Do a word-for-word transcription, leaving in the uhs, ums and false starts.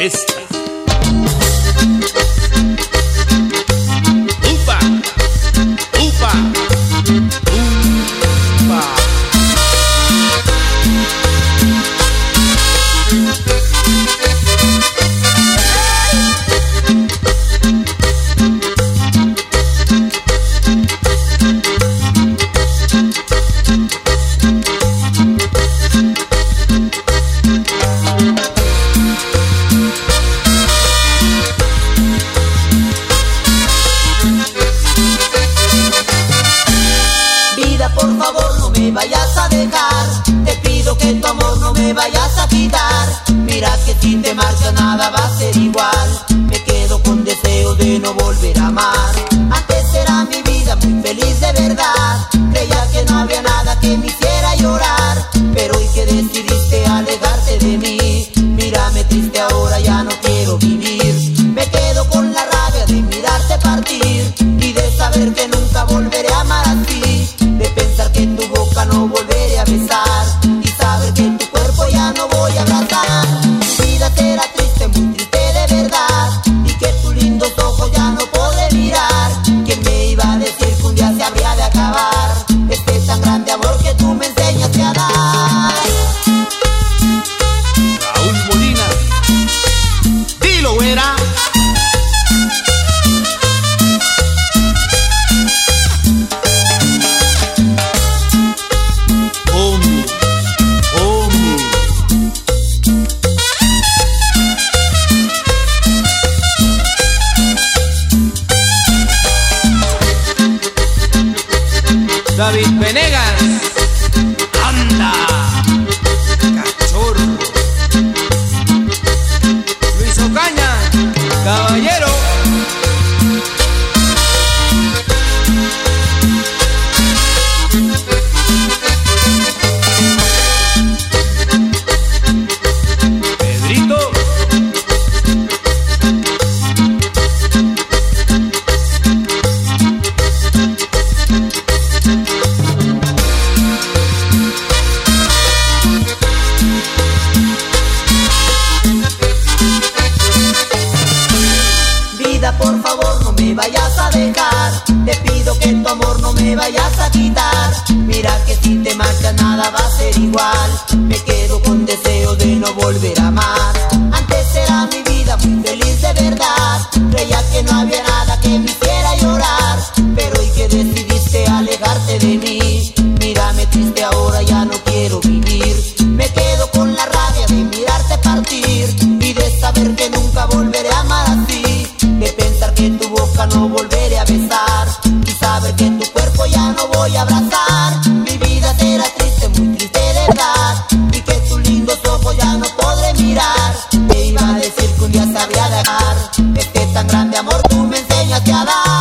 esta. Upa, upa, upa. Por favor no me vayas a dejar, te pido que tu amor no me vayas a quitar. Mira que si te marchas nada va a ser igual, me quedo con deseo de no volver a amar. Antes era mi vida muy feliz de verdad, creía que no había nada que me hiciera llorar. Pero hoy que decidiste alejarte de mí, mírame triste ahora, ya no quiero vivir. Me quedo con la rabia de mirarte partir y de saber que nunca volveré a amar así, de pensar que en tu boca no volveré a besar y saber que en tu cuerpo ya no voy a abrazar. Mi vida será triste, muy triste de verdad, y que tus lindos ojos ya no podré mirar. ¿Quién me iba a decir que un día se habría de acabar este tan grande amor que tú me enseñaste a dar? Raúl Molina, dilo, güera. David Venegas, Anda, cachorro. Luis Ocaña, caballero. Pedrito, por favor no me vayas a dejar, te pido que tu amor no me vayas a quitar. Mira que si te marchas nada va a ser igual, me quedo con deseo de no volver a amar. Antes era mi vida muy feliz de verdad, creía que no había nada que me hiciera llorar. Pero hoy que decidiste alejarte de mí, mírame triste ahora, ya no quiero vivir. Me quedo con la rabia de mirarte partir y de saber que nunca volveré a amar así, de pensar que en tu boca no volveré a besar y saber que en tu cuerpo ya no voy a abrazar. Mi vida será triste, muy triste de verdad, y que tus lindos ojos ya no podré mirar. Te iba a decir que un día sabría dejar este tan grande amor tú me enseñaste a dar.